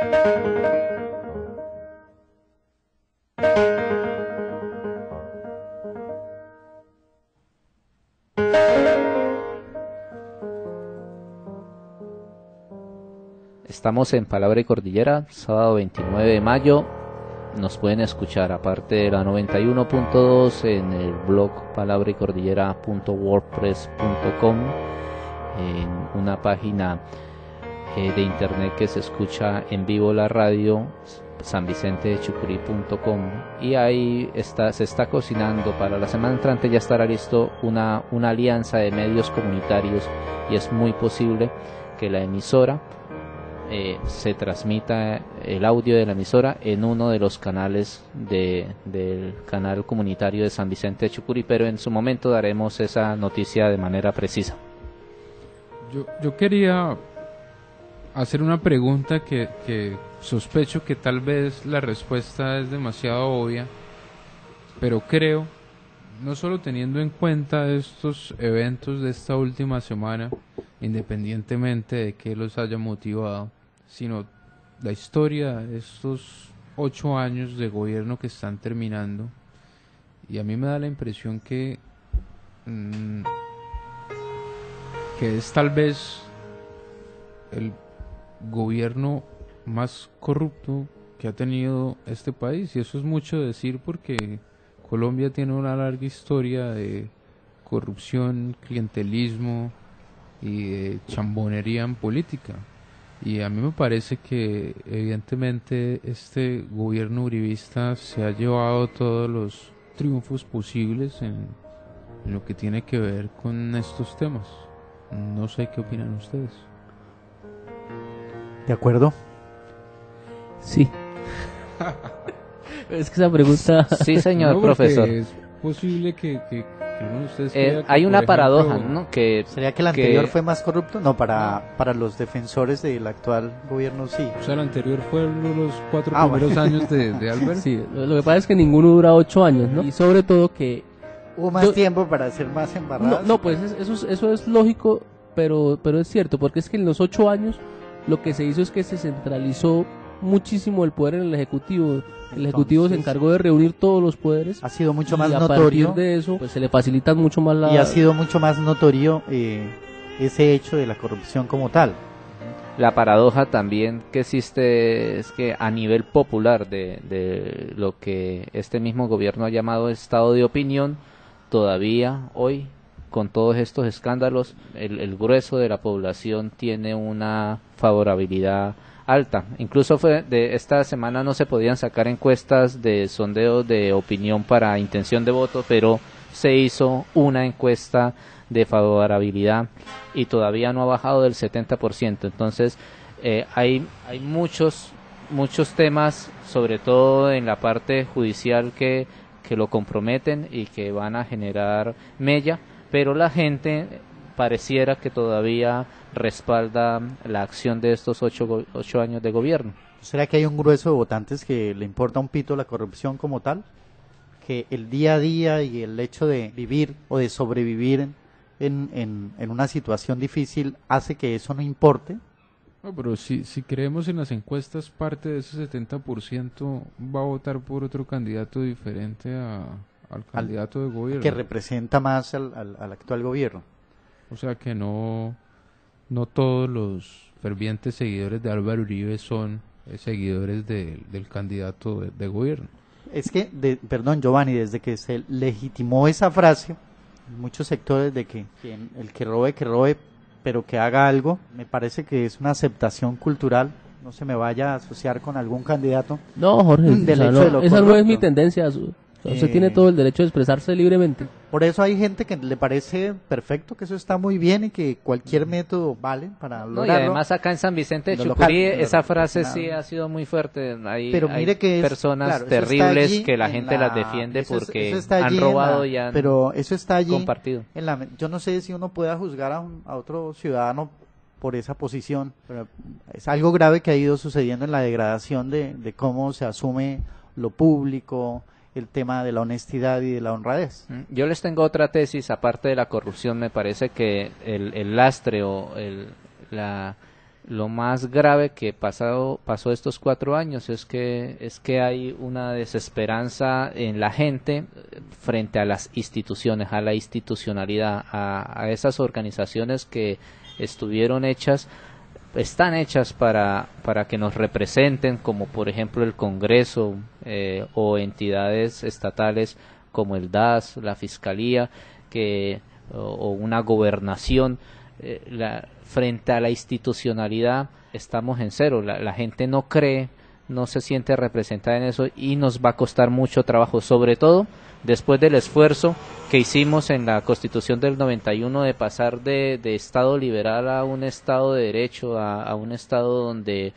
Estamos en Palabra y Cordillera, sábado veintinueve de mayo. Nos pueden escuchar, aparte de la noventa y uno punto dos, en el blog palabra y cordillera punto wordpress punto com, en una página eh, de internet que se escucha en vivo la radio, san vicente de chucurí punto com, y ahí está, se está cocinando. Para la semana entrante ya estará listo una, una alianza de medios comunitarios, y es muy posible que la emisora Eh, se transmita el audio de la emisora en uno de los canales de, del canal comunitario de San Vicente de Chucurí, pero en su momento daremos esa noticia de manera precisa. Yo, yo quería hacer una pregunta que, que sospecho que tal vez la respuesta es demasiado obvia, pero creo, no solo teniendo en cuenta estos eventos de esta última semana, independientemente de qué los haya motivado, sino la historia de estos ocho años de gobierno que están terminando, y a mí me da la impresión que mmm, que es tal vez el gobierno más corrupto que ha tenido este país, y eso es mucho decir porque Colombia tiene una larga historia de corrupción, clientelismo y de chambonería en política. Y a mí me parece que evidentemente este gobierno uribista se ha llevado todos los triunfos posibles en, en lo que tiene que ver con estos temas. No sé qué opinan ustedes. ¿De acuerdo? Sí. Es que esa pregunta... Sí, señor No, profesor. Es posible que, que, que uno de ustedes Eh, crea que, hay una por paradoja, ejemplo, ¿no? Que, ¿Sería que el anterior fue más corrupto? No, para, para los defensores del actual gobierno sí. O sea, el anterior fue los cuatro Ah, primeros bueno. años de, de Albert. Sí, lo lo que pasa es que ninguno dura ocho años, ¿no? Y sobre todo que... Hubo más Yo- tiempo para hacer más No, embarradas. no, pues es- eso, es- eso es lógico, pero, pero es cierto, porque es que en los ocho años lo que se hizo es que se centralizó muchísimo el poder en el Ejecutivo. El Ejecutivo se Entonces, encargó de reunir todos los poderes. ha sido mucho y más a notorio partir de eso, pues se le facilitan mucho más la... y ha sido mucho más notorio eh, ese hecho de la corrupción como tal. la paradoja también que existe es que a nivel popular de, de lo que este mismo gobierno ha llamado estado de opinión, todavía hoy, con todos estos escándalos, el, el grueso de la población tiene una favorabilidad alta. Incluso fue de esta semana no se podían sacar encuestas de sondeo de opinión para intención de voto, pero se hizo una encuesta de favorabilidad y todavía no ha bajado del setenta por ciento. Entonces eh, hay hay muchos muchos temas, sobre todo en la parte judicial, que que lo comprometen y que van a generar mella, pero la gente pareciera que todavía respalda la acción de estos ocho, go- ocho años de gobierno. ¿Será que hay un grueso de votantes que le importa un pito la corrupción como tal? Que el día a día y el hecho de vivir o de sobrevivir en, en, en una situación difícil hace que eso no importe. No, pero si, si creemos en las encuestas, parte de ese setenta por ciento va a votar por otro candidato diferente a, al candidato de gobierno. Que representa más al, al, al actual gobierno. O sea que no, no todos los fervientes seguidores de Álvaro Uribe son eh, seguidores de- del candidato de, de gobierno. Es que, de, perdón Giovanni, desde que se legitimó esa frase, en muchos sectores de que quien- el que robe, que robe, pero que haga algo, me parece que es una aceptación cultural, no se me vaya a asociar con algún candidato. No, Jorge, Del o sea, hecho no, de lo esa no es corrupto. mi tendencia. su- o sea, Usted Eh, tiene todo el derecho de expresarse libremente. Por eso hay gente que le parece perfecto, que eso está muy bien y que cualquier método vale para No, y lograrlo. además acá en San Vicente de Lo Chucurí local, lo esa frase regional. sí ha sido muy fuerte. Hay, Pero hay mire que es, personas claro, eso está terribles allí que la en gente la- las defiende eso es- porque eso está han allí en robado la- y han pero eso está allí compartido. en la, yo no sé si uno pueda juzgar a, un- a otro ciudadano por esa posición, pero es algo grave que ha ido sucediendo en la degradación de, de cómo se asume lo público, el tema de la honestidad y de la honradez. Mm, Yo les tengo otra tesis, aparte de la corrupción. Me parece que el, el lastre o el, la, lo más grave que pasado, pasó estos cuatro años es que, es que hay una desesperanza en la gente frente a las instituciones, a la institucionalidad, a, a esas organizaciones que estuvieron hechas, están hechas para, para que nos representen, como por ejemplo el Congreso eh, o entidades estatales como el D A S, la Fiscalía, que, o, o una gobernación. Eh, la, frente a la institucionalidad estamos en cero, la, la gente no cree, no se siente representada en eso y nos va a costar mucho trabajo, sobre todo después del esfuerzo que hicimos en la Constitución del noventa y uno de pasar de, de Estado liberal a un Estado de Derecho, a, a un Estado donde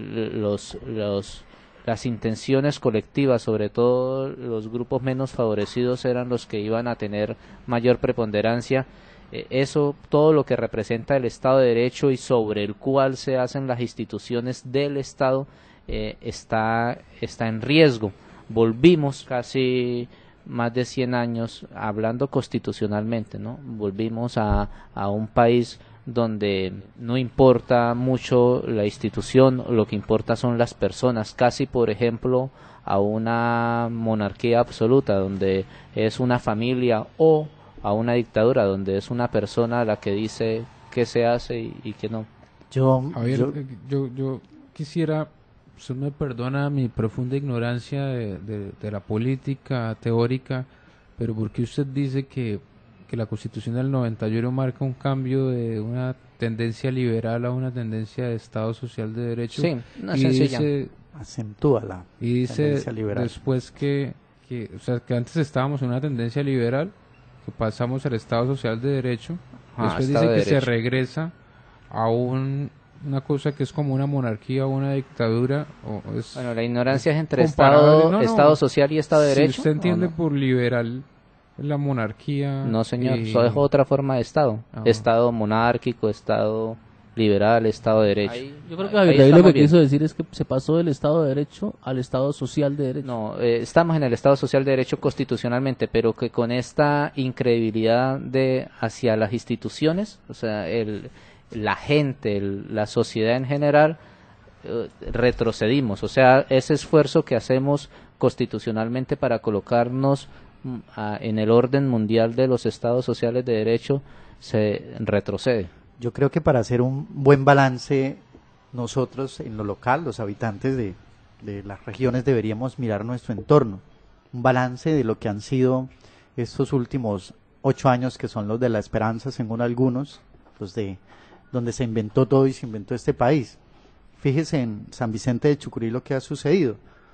los, los, las intenciones colectivas, sobre todo los grupos menos favorecidos, eran los que iban a tener mayor preponderancia. Eso, todo lo que representa el Estado de Derecho y sobre el cual se hacen las instituciones del Estado, eh, está, está en riesgo. Volvimos casi más de cien años hablando constitucionalmente, ¿no? Volvimos a, a un país donde no importa mucho la institución, lo que importa son las personas, casi por ejemplo a una monarquía absoluta donde es una familia, o a una dictadura donde es una persona la que dice qué se hace y, y qué no. Yo, a ver, yo, yo, yo quisiera, usted me perdona mi profunda ignorancia de, de, de la política teórica, pero ¿por qué usted dice que, que la Constitución del noventa y uno marca un cambio de una tendencia liberal a una tendencia de Estado social de derecho? Sí, no es y sencilla. dice, acentúa la y dice tendencia liberal. Después que, que, o sea, que antes estábamos en una tendencia liberal, que pasamos al Estado social de derecho, ah, después dice de que derecho. se regresa a un, una cosa que es como una monarquía o una dictadura. O es bueno, la ignorancia es entre comparable. Estado, no, no. Estado social y Estado de Si Derecho. usted entiende no? por liberal la monarquía. No, señor, y... eso es otra forma de Estado. Ah. Estado monárquico, Estado liberal, Estado de Derecho. Ahí, yo creo que Ahí Javier David lo estamos que bien. quiso decir es que se pasó del Estado de Derecho al Estado social de Derecho. No, eh, estamos en el Estado social de Derecho constitucionalmente, pero que con esta incredibilidad de hacia las instituciones, o sea, el, la gente, el, la sociedad en general, eh, retrocedimos. O sea, ese esfuerzo que hacemos constitucionalmente para colocarnos mm, a, en el orden mundial de los estados sociales de derecho se retrocede. Yo creo que para hacer un buen balance, nosotros en lo local, los habitantes de, de las regiones, deberíamos mirar nuestro entorno. Un balance de lo que han sido estos últimos ocho años, que son los de la esperanza, según algunos, los de donde se inventó todo y se inventó este país. Fíjese en San Vicente de Chucurí lo que ha sucedido.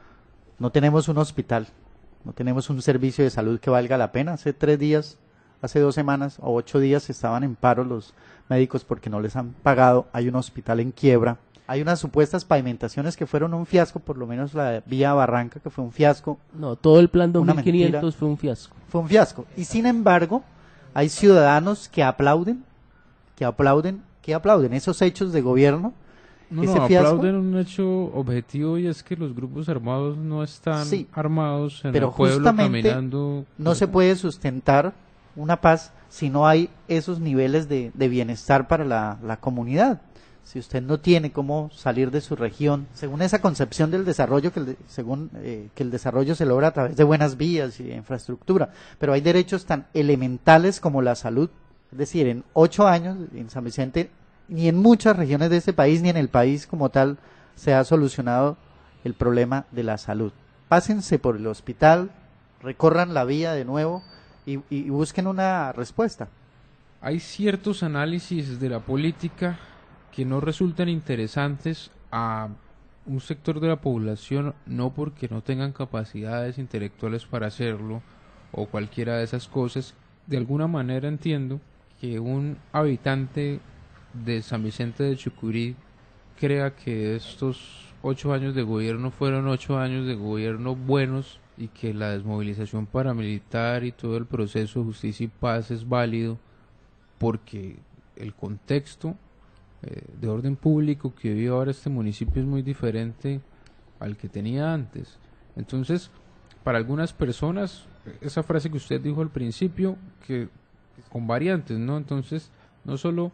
No tenemos un hospital, no tenemos un servicio de salud que valga la pena. Hace tres días, hace dos semanas o ocho días estaban en paro los médicos porque no les han pagado. Hay un hospital en quiebra. Hay unas supuestas pavimentaciones que fueron un fiasco, por lo menos la vía Barranca, que fue un fiasco. No, todo el plan dos Una mil quinientos mentira. fue un fiasco. Fue un fiasco. Y sin embargo, hay ciudadanos que aplauden, que aplauden, que aplauden esos hechos de gobierno. No, ese no, fiasco. aplauden un hecho objetivo, y es que los grupos armados no están Sí, armados en pero el pueblo justamente caminando. No se puede sustentar una paz si no hay esos niveles de, de bienestar para la, la comunidad. Si usted no tiene cómo salir de su región, según esa concepción del desarrollo, que el, de- según eh, que el desarrollo se logra a través de buenas vías y de infraestructura, pero hay derechos tan elementales como la salud. Es decir, en ocho años en San Vicente, ni en muchas regiones de este país, ni en el país como tal, se ha solucionado el problema de la salud. Pásense por el hospital, recorran la vía de nuevo y, y busquen una respuesta. Hay ciertos análisis de la política que no resultan interesantes a un sector de la población, no porque no tengan capacidades intelectuales para hacerlo o cualquiera de esas cosas. De alguna manera entiendo que un habitante de San Vicente de Chucurí crea que estos ocho años de gobierno fueron ocho años de gobierno buenos, y que la desmovilización paramilitar y todo el proceso de justicia y paz es válido porque el contexto eh, de orden público que vive ahora este municipio es muy diferente al que tenía antes. Entonces, para algunas personas, esa frase que usted dijo al principio, que con variantes, ¿no? Entonces, no solo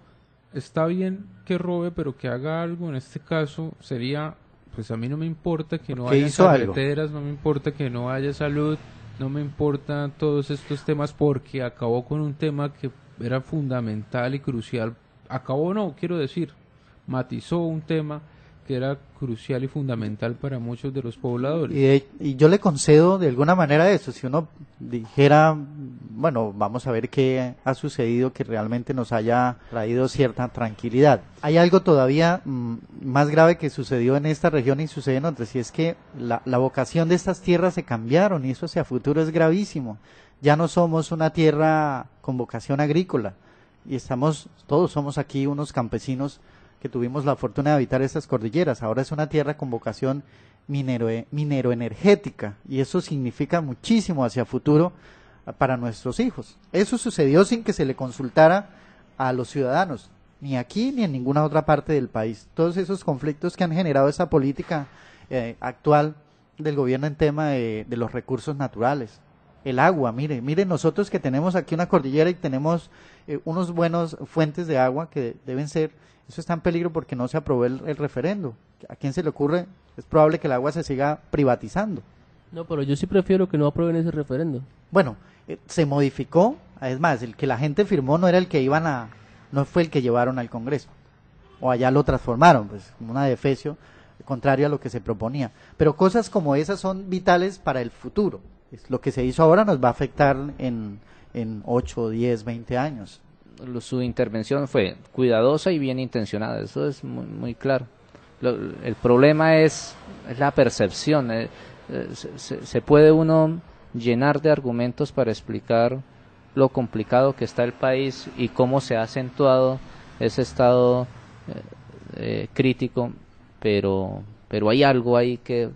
está bien que robe, pero que haga algo. En este caso sería, pues a mí no me importa que no haya carreteras, no me importa que no haya salud, no me importan todos estos temas, porque acabó con un tema que era fundamental y crucial. Acabó, no, quiero decir, matizó un tema que era crucial y fundamental para muchos de los pobladores. Y, de, y yo le concedo de alguna manera eso. Si uno dijera, bueno, vamos a ver qué ha sucedido que realmente nos haya traído cierta tranquilidad. Hay algo todavía mmm, más grave que sucedió en esta región y sucede en otras, y es que la, la vocación de estas tierras se cambiaron, y eso hacia futuro es gravísimo. Ya no somos una tierra con vocación agrícola, y estamos, todos somos aquí unos campesinos que tuvimos la fortuna de habitar estas cordilleras. Ahora es una tierra con vocación minero, mineroenergética, y eso significa muchísimo hacia futuro para nuestros hijos. Eso sucedió sin que se le consultara a los ciudadanos, ni aquí ni en ninguna otra parte del país. Todos esos conflictos que han generado esa política eh, actual del gobierno en tema de, de los recursos naturales. El agua, mire, mire nosotros que tenemos aquí una cordillera y tenemos eh, unos buenos fuentes de agua que deben ser, eso está en peligro porque no se aprobó el, el referendo. ¿A quién se le ocurre? Es probable que el agua se siga privatizando. No, pero yo sí prefiero que no aprueben ese referendo. Bueno, eh, se modificó, es más, el que la gente firmó no era el que iban a, no fue el que llevaron al Congreso, o allá lo transformaron, pues, como una defecio, contrario a lo que se proponía. Pero cosas como esas son vitales para el futuro. Lo que se hizo ahora nos va a afectar en, en ocho, diez, veinte años. Su intervención fue cuidadosa y bien intencionada, eso es muy, muy claro. Lo, el problema es, es la percepción. Eh, eh, se, se puede uno llenar de argumentos para explicar lo complicado que está el país y cómo se ha acentuado ese estado eh, eh, crítico, pero, pero hay algo ahí que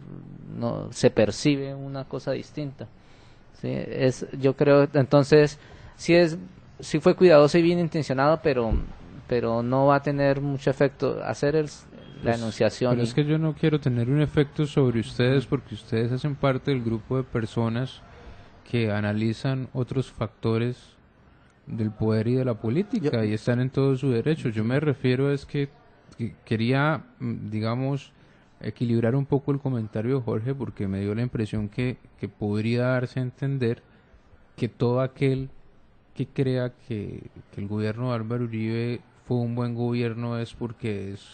no se percibe una cosa distinta. ¿Sí? Es, yo creo, entonces, sí es sí fue cuidadoso y bien intencionado, pero pero no va a tener mucho efecto hacer el, la enunciación. Pero y... es que yo no quiero tener un efecto sobre ustedes, porque ustedes hacen parte del grupo de personas que analizan otros factores del poder y de la política, yo, y están en todo su derecho. Yo me refiero es que, que quería, digamos, equilibrar un poco el comentario de Jorge, porque me dio la impresión que, que podría darse a entender que todo aquel que crea que, que el gobierno de Álvaro Uribe fue un buen gobierno es porque es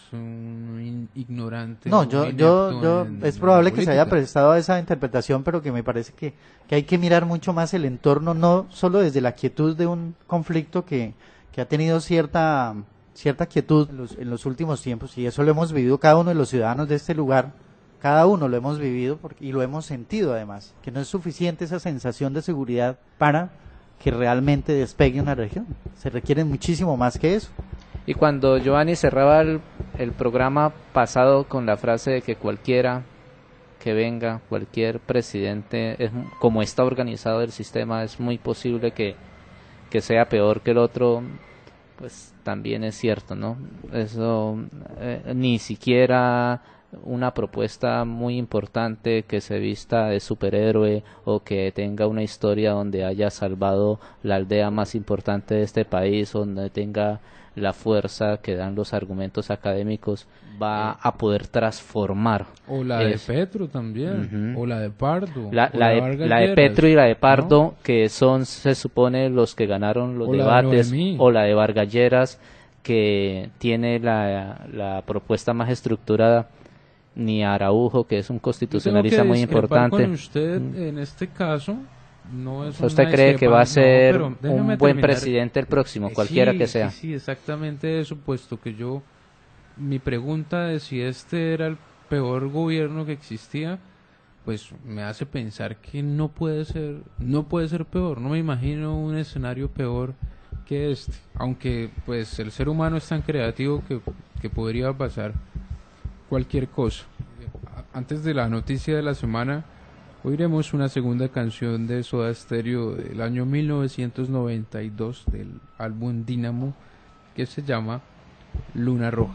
un ignorante. No, yo, yo, yo, en, es probable que se haya prestado a esa interpretación, pero que me parece que, que hay que mirar mucho más el entorno, no solo desde la quietud de un conflicto que, que ha tenido cierta, cierta quietud en los, en los últimos tiempos, y eso lo hemos vivido cada uno de los ciudadanos de este lugar, cada uno lo hemos vivido porque, y lo hemos sentido además, que no es suficiente esa sensación de seguridad para que realmente despegue una región. Se requiere muchísimo más que eso. Y cuando Giovanni cerraba el, el programa pasado con la frase de que cualquiera que venga, cualquier presidente, es, como está organizado el sistema, es muy posible que, que sea peor que el otro, pues también es cierto, ¿no? Eso eh, ni siquiera una propuesta muy importante que se vista de superhéroe o que tenga una historia donde haya salvado la aldea más importante de este país, donde tenga la fuerza que dan los argumentos académicos, va a poder transformar. O la es, de Petro también, uh-huh. o la de Pardo. La, la, de, la de Petro y la de Pardo, ¿no? Que son, se supone, los que ganaron los o debates, la o la de Vargas Lleras, que tiene la, la propuesta más estructurada, ni Araujo, que es un constitucionalista muy importante. Con usted mm. en este caso, no es ¿Usted cree que va a ser no, un buen terminar. presidente el próximo, cualquiera sí, que sea? Sí, sí, exactamente eso, puesto que yo, mi pregunta de si este era el peor gobierno que existía, pues me hace pensar que no puede ser, no puede ser peor. No me imagino un escenario peor que este, aunque pues el ser humano es tan creativo que, que podría pasar cualquier cosa. Antes de la noticia de la semana, oiremos una segunda canción de Soda Stereo del año mil novecientos noventa y dos del álbum Dínamo, que se llama Luna Roja.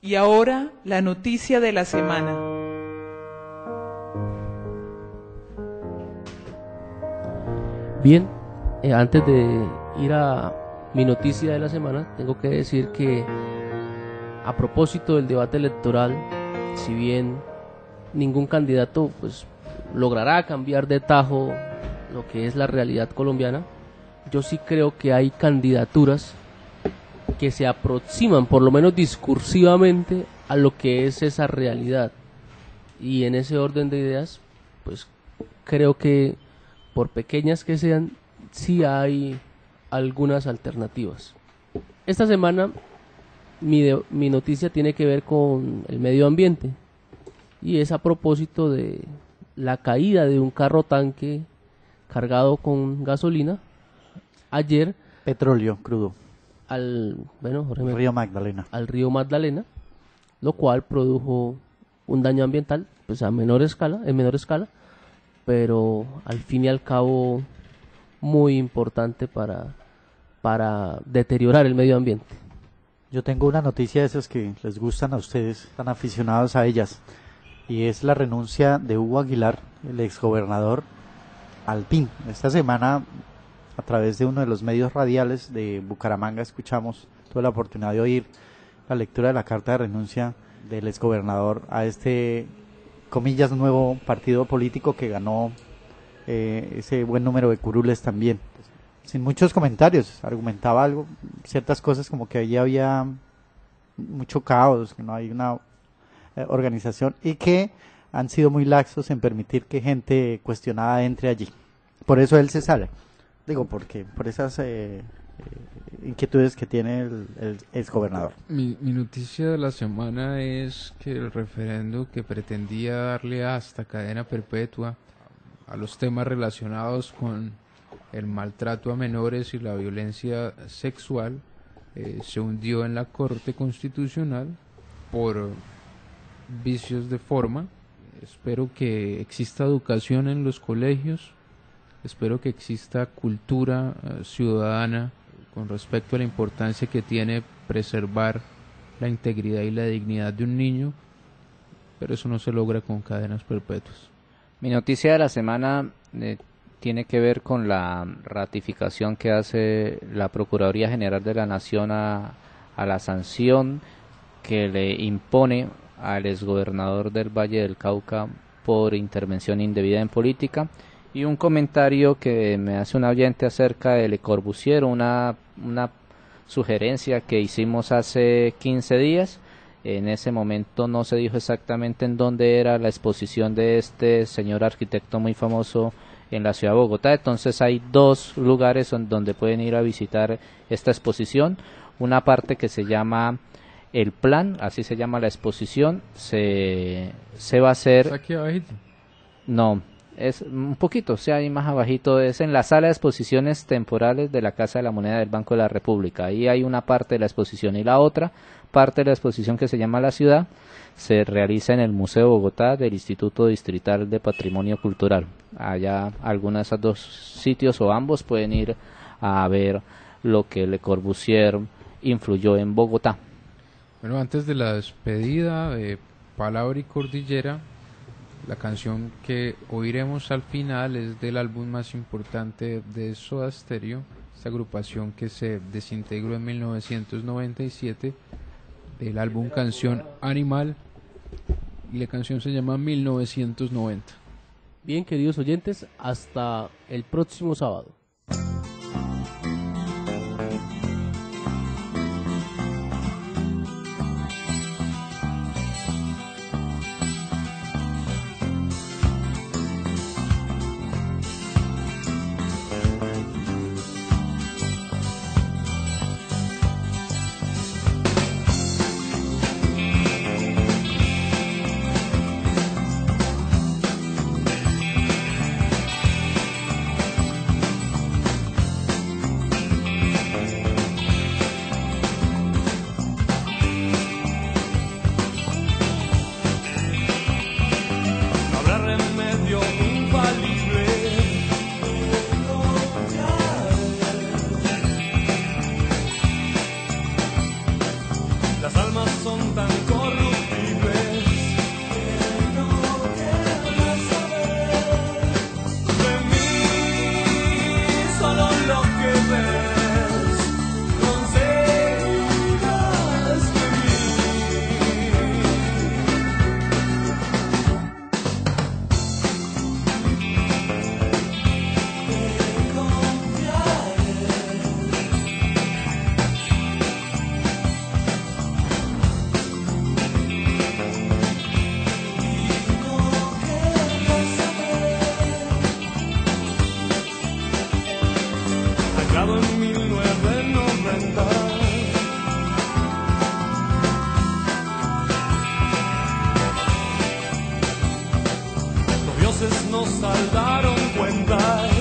Y ahora la noticia de la semana. Bien, eh, antes de ir a mi noticia de la semana, tengo que decir que a propósito del debate electoral, si bien ningún candidato pues logrará cambiar de tajo lo que es la realidad colombiana, yo sí creo que hay candidaturas que se aproximan, por lo menos discursivamente, a lo que es esa realidad. Y en ese orden de ideas, pues creo que, por pequeñas que sean, sí hay algunas alternativas. Esta semana mi, de, mi noticia tiene que ver con el medio ambiente, y es a propósito de la caída de un carro tanque cargado con gasolina ayer. Petróleo crudo. Al, bueno, Jorge me- Río Magdalena. al río Magdalena, lo cual produjo un daño ambiental, pues a menor escala, en menor escala, pero al fin y al cabo muy importante para, para deteriorar el medio ambiente. Yo tengo una noticia de esas que les gustan a ustedes, tan aficionados a ellas, y es la renuncia de Hugo Aguilar, el exgobernador, al P I N. Esta semana, a través de uno de los medios radiales de Bucaramanga, escuchamos, tuve la oportunidad de oír la lectura de la carta de renuncia del exgobernador a este, comillas, nuevo partido político que ganó eh, ese buen número de curules también. Sin muchos comentarios, argumentaba algo, ciertas cosas como que allí había mucho caos, que no hay una eh, organización y que han sido muy laxos en permitir que gente cuestionada entre allí. Por eso él se sale. Digo, porque por esas eh, eh, inquietudes que tiene el, el exgobernador. Mi, mi noticia de la semana es que el referendo que pretendía darle hasta cadena perpetua a los temas relacionados con el maltrato a menores y la violencia sexual eh, se hundió en la Corte Constitucional por vicios de forma. Espero que exista educación en los colegios. Espero que exista cultura uh, ciudadana con respecto a la importancia que tiene preservar la integridad y la dignidad de un niño, pero eso no se logra con cadenas perpetuas. Mi noticia de la semana eh, tiene que ver con la ratificación que hace la Procuraduría General de la Nación a, a la sanción que le impone al exgobernador del Valle del Cauca por intervención indebida en política. Y un comentario que me hace un oyente acerca de Le Corbusier, una, una sugerencia que hicimos hace quince días. En ese momento no se dijo exactamente en dónde era la exposición de este señor arquitecto muy famoso en la ciudad de Bogotá. Entonces hay dos lugares donde pueden ir a visitar esta exposición. Una parte que se llama El Plan, así se llama la exposición, se, se va a hacer... ¿Está aquí abajito? No, es un poquito, o sea, ahí más abajito, es en la sala de exposiciones temporales de la Casa de la Moneda del Banco de la República. Ahí hay una parte de la exposición y la otra parte de la exposición que se llama La Ciudad se realiza en el Museo de Bogotá del Instituto Distrital de Patrimonio Cultural. Allá algunos de esos dos sitios o ambos pueden ir a ver lo que Le Corbusier influyó en Bogotá. Bueno, antes de la despedida de Palabra y Cordillera, la canción que oiremos al final es del álbum más importante de Soda Stereo, esta agrupación que se desintegró en mil novecientos noventa y siete, del álbum Canción Animal, y la canción se llama mil novecientos noventa. Bien, queridos oyentes, hasta el próximo sábado. saldaron cuentas.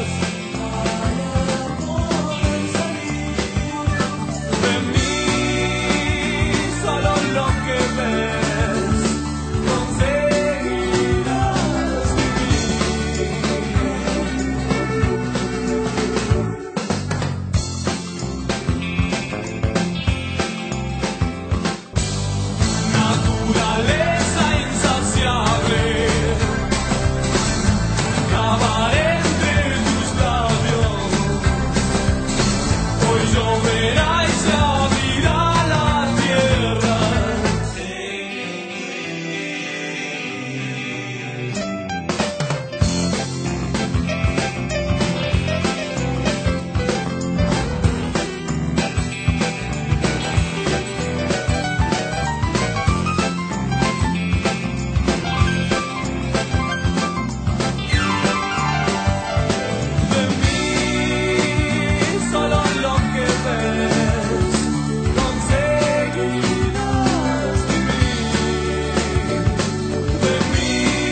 De mí solo lo que ves conseguirás naturaleza insaciable, cabaret entre tus labios. Hoy lloverá y se abrirá la tierra. De mí solo lo que ves conseguirás vivir. De mí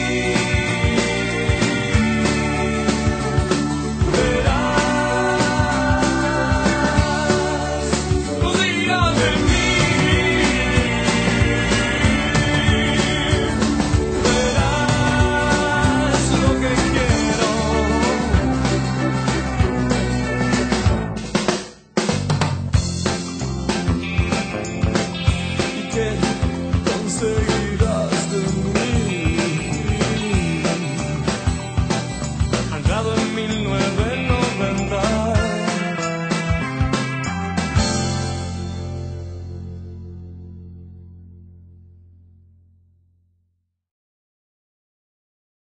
verás, conseguirás de mí, verás lo que quiero. ¿Y qué conseguirás de mí? Anclado en mi